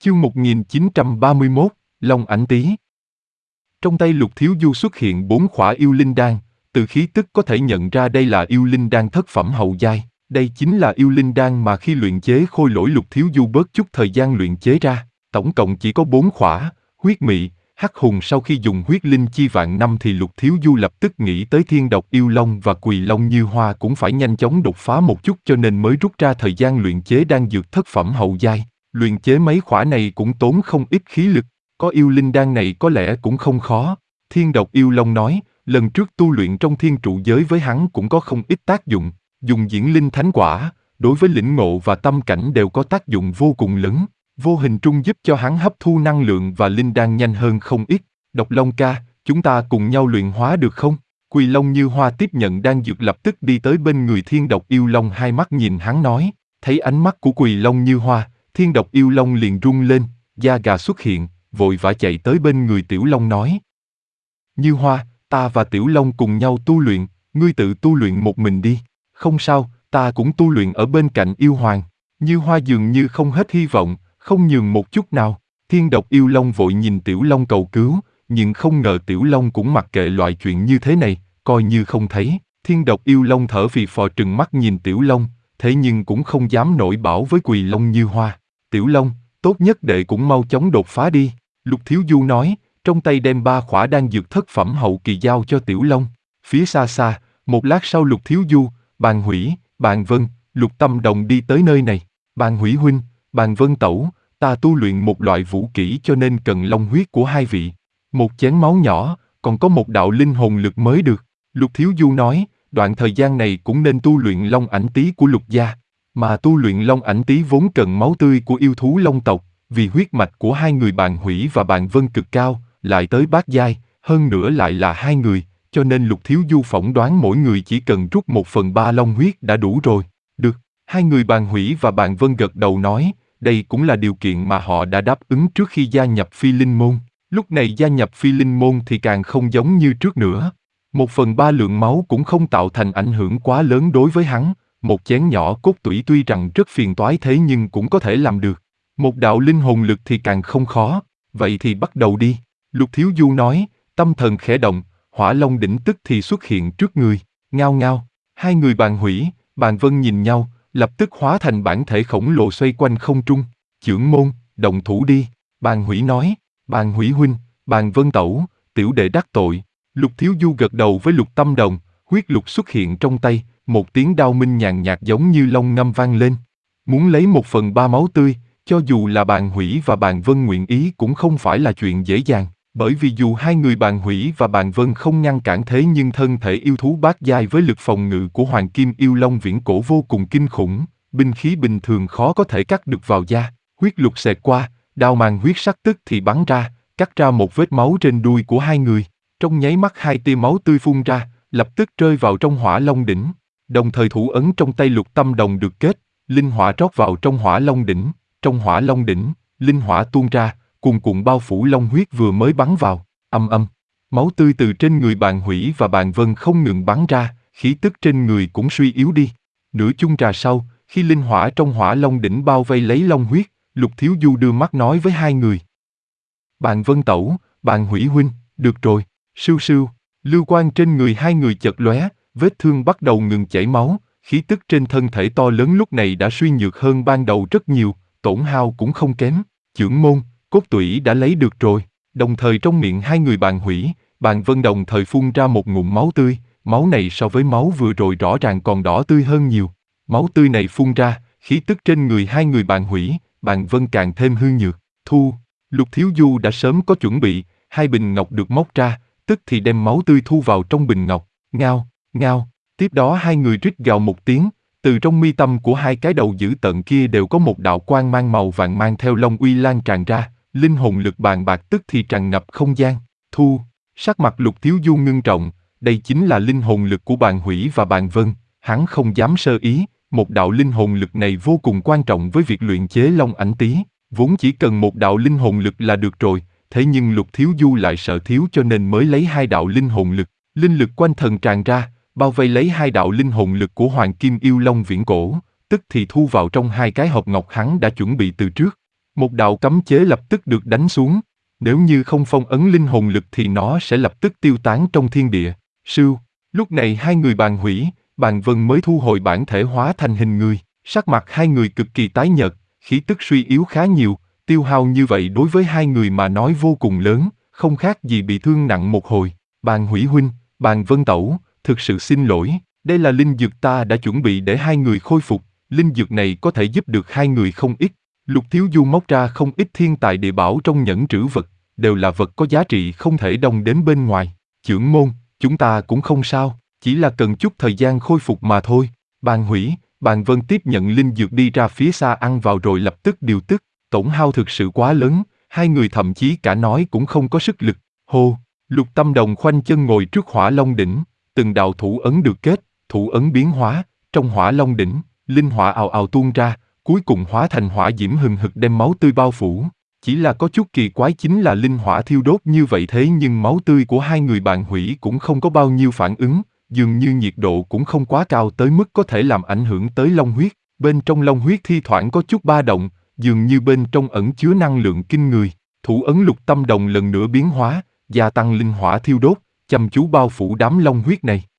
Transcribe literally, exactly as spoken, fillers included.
Chương một nghìn chín trăm ba mươi mốt, Long ảnh tý. Trong tay Lục Thiếu Du xuất hiện bốn khỏa yêu linh đan, từ khí tức có thể nhận ra đây là yêu linh đan thất phẩm hậu giai. Đây chính là yêu linh đan mà khi luyện chế khôi lỗi Lục Thiếu Du bớt chút thời gian luyện chế ra. Tổng cộng chỉ có bốn khỏa. Huyết mị, hắc hùng sau khi dùng huyết linh chi vạn năm thì Lục Thiếu Du lập tức nghĩ tới thiên độc yêu long và quỳ long như hoa cũng phải nhanh chóng đột phá một chút cho nên mới rút ra thời gian luyện chế đan dược thất phẩm hậu giai. Luyện chế mấy khỏa này cũng tốn không ít khí lực, có yêu linh đan này có lẽ cũng không khó. Thiên độc yêu long nói, lần trước tu luyện trong thiên trụ giới với hắn cũng có không ít tác dụng, dùng diễn linh thánh quả, đối với lĩnh ngộ và tâm cảnh đều có tác dụng vô cùng lớn, vô hình trung giúp cho hắn hấp thu năng lượng và linh đan nhanh hơn không ít. Độc long ca, chúng ta cùng nhau luyện hóa được không? Quỳ long như hoa tiếp nhận đan dược lập tức đi tới bên người thiên độc yêu long, hai mắt nhìn hắn nói, thấy ánh mắt của quỳ long như hoa, thiên độc yêu long liền rung lên, da gà xuất hiện, vội vã chạy tới bên người tiểu long nói. Như hoa, ta và tiểu long cùng nhau tu luyện, ngươi tự tu luyện một mình đi. Không sao, ta cũng tu luyện ở bên cạnh yêu hoàng. Như hoa dường như không hết hy vọng, không nhường một chút nào. Thiên độc yêu long vội nhìn tiểu long cầu cứu, nhưng không ngờ tiểu long cũng mặc kệ loại chuyện như thế này, coi như không thấy. Thiên độc yêu long thở phì phò trừng mắt nhìn tiểu long, thế nhưng cũng không dám nổi bảo với quỳ long như hoa. Tiểu long, tốt nhất đệ cũng mau chóng đột phá đi. Lục Thiếu Du nói, trong tay đem ba khỏa đan dược thất phẩm hậu kỳ giao cho tiểu long. Phía xa xa, một lát sau Lục Thiếu Du, Bàn Hủy, Bàn Vân, Lục Tâm Đồng đi tới nơi này. Bàn Hủy huynh, Bàn Vân tẩu, ta tu luyện một loại vũ kỹ cho nên cần long huyết của hai vị. Một chén máu nhỏ, còn có một đạo linh hồn lực mới được. Lục Thiếu Du nói, đoạn thời gian này cũng nên tu luyện long ảnh tý của Lục gia. Mà tu luyện long ảnh tý vốn cần máu tươi của yêu thú long tộc, vì huyết mạch của hai người Bàn Hủy và Bàn Vân cực cao, lại tới bát giai, hơn nữa lại là hai người, cho nên Lục Thiếu Du phỏng đoán mỗi người chỉ cần rút một phần ba long huyết đã đủ rồi. Được, hai người Bàn Hủy và Bàn Vân gật đầu nói, đây cũng là điều kiện mà họ đã đáp ứng trước khi gia nhập Phi Linh Môn. Lúc này gia nhập Phi Linh Môn thì càng không giống như trước nữa. Một phần ba lượng máu cũng không tạo thành ảnh hưởng quá lớn đối với hắn. Một chén nhỏ cốt tủy tuy rằng rất phiền toái thế nhưng cũng có thể làm được. Một đạo linh hồn lực thì càng không khó. Vậy thì bắt đầu đi. Lục Thiếu Du nói, tâm thần khẽ động, hỏa long đỉnh tức thì xuất hiện trước người. Ngao ngao, hai người Bàn Hủy, Bàn Vân nhìn nhau, lập tức hóa thành bản thể khổng lồ xoay quanh không trung. Chưởng môn, động thủ đi. Bàn Hủy nói, Bàn Hủy huynh, Bàn Vân tẩu, tiểu đệ đắc tội. Lục Thiếu Du gật đầu với Lục Tâm Đồng, huyết lục xuất hiện trong tay, một tiếng đao minh nhàn nhạt giống như long ngâm vang lên. Muốn lấy một phần ba máu tươi, cho dù là Bàn Hủy và Bàn Vân nguyện ý cũng không phải là chuyện dễ dàng, bởi vì dù hai người Bàn Hủy và Bàn Vân không ngăn cản thế nhưng thân thể yêu thú bát giai với lực phòng ngự của Hoàng Kim Yêu Long viễn cổ vô cùng kinh khủng, binh khí bình thường khó có thể cắt được vào da. Huyết lục xẹt qua, đao màn huyết sắc tức thì bắn ra, cắt ra một vết máu trên đuôi của hai người. Trong nháy mắt hai tia máu tươi phun ra, lập tức rơi vào trong hỏa long đỉnh. Đồng thời thủ ấn trong tay Lục Tâm Đồng được kết, linh hỏa rót vào trong hỏa long đỉnh. Trong hỏa long đỉnh, linh hỏa tuôn ra, cuồn cuộn bao phủ long huyết vừa mới bắn vào. Âm âm, máu tươi từ trên người Bàn Hủy và Bàn Vân không ngừng bắn ra, khí tức trên người cũng suy yếu đi. Nửa chung trà sau, khi linh hỏa trong hỏa long đỉnh bao vây lấy long huyết, Lục Thiếu Du đưa mắt nói với hai người. Bàn Vân tẩu, Bàn Hủy huynh, được rồi. Sưu sưu, lưu quang trên người hai người chợt lóe, vết thương bắt đầu ngừng chảy máu, khí tức trên thân thể to lớn lúc này đã suy nhược hơn ban đầu rất nhiều, tổn hao cũng không kém. Chưởng môn, cốt tủy đã lấy được rồi. Đồng thời trong miệng hai người Bàn Hủy, Bàn Vân đồng thời phun ra một ngụm máu tươi, máu này so với máu vừa rồi rõ ràng còn đỏ tươi hơn nhiều. Máu tươi này phun ra, khí tức trên người hai người Bàn Hủy, Bàn Vân càng thêm hư nhược. Thu, Lục Thiếu Du đã sớm có chuẩn bị, hai bình ngọc được móc ra, tức thì đem máu tươi thu vào trong bình ngọc. Ngao, ngao, tiếp đó hai người rít gào một tiếng, từ trong mi tâm của hai cái đầu dữ tợn kia đều có một đạo quang mang màu vàng mang theo long uy lan tràn ra, linh hồn lực bàn bạc tức thì tràn ngập không gian. Thu, sắc mặt Lục Thiếu Du ngưng trọng, đây chính là linh hồn lực của Bàn Hủy và Bàn Vân, hắn không dám sơ ý, một đạo linh hồn lực này vô cùng quan trọng với việc luyện chế long ảnh tý, vốn chỉ cần một đạo linh hồn lực là được rồi. Thế nhưng Lục Thiếu Du lại sợ thiếu cho nên mới lấy hai đạo linh hồn lực, linh lực quanh thần tràn ra, bao vây lấy hai đạo linh hồn lực của Hoàng Kim Yêu Long viễn cổ, tức thì thu vào trong hai cái hộp ngọc hắn đã chuẩn bị từ trước. Một đạo cấm chế lập tức được đánh xuống. Nếu như không phong ấn linh hồn lực thì nó sẽ lập tức tiêu tán trong thiên địa. Sưu, lúc này hai người Bàn Hủy, Bàn Vân mới thu hồi bản thể hóa thành hình người. Sắc mặt hai người cực kỳ tái nhợt, khí tức suy yếu khá nhiều, tiêu hao như vậy đối với hai người mà nói vô cùng lớn, không khác gì bị thương nặng một hồi. Bàn Hủy huynh, Bàn Vân tẩu, thực sự xin lỗi, đây là linh dược ta đã chuẩn bị để hai người khôi phục, linh dược này có thể giúp được hai người không ít. Lục Thiếu Du móc ra không ít thiên tài địa bảo trong nhẫn trữ vật, đều là vật có giá trị không thể đồng đến bên ngoài. Chưởng môn, chúng ta cũng không sao, chỉ là cần chút thời gian khôi phục mà thôi. Bàn Hủy, Bàn Vân tiếp nhận linh dược đi ra phía xa ăn vào rồi lập tức điều tức, tổn hao thực sự quá lớn, hai người thậm chí cả nói cũng không có sức lực. Hô, Lục Tâm Đồng khoanh chân ngồi trước Hỏa Long đỉnh, từng đạo thủ ấn được kết, thủ ấn biến hóa, trong Hỏa Long đỉnh, linh hỏa ào ào tuôn ra, cuối cùng hóa thành hỏa diễm hừng hực đem máu tươi bao phủ. Chỉ là có chút kỳ quái chính là linh hỏa thiêu đốt như vậy thế nhưng máu tươi của hai người Bàn Hủy cũng không có bao nhiêu phản ứng, dường như nhiệt độ cũng không quá cao tới mức có thể làm ảnh hưởng tới long huyết. Bên trong long huyết thi thoảng có chút ba động, dường như bên trong ẩn chứa năng lượng kinh người. Thủ ấn Lục Tâm Đồng lần nữa biến hóa, gia tăng linh hỏa thiêu đốt, chăm chú bao phủ đám long huyết này.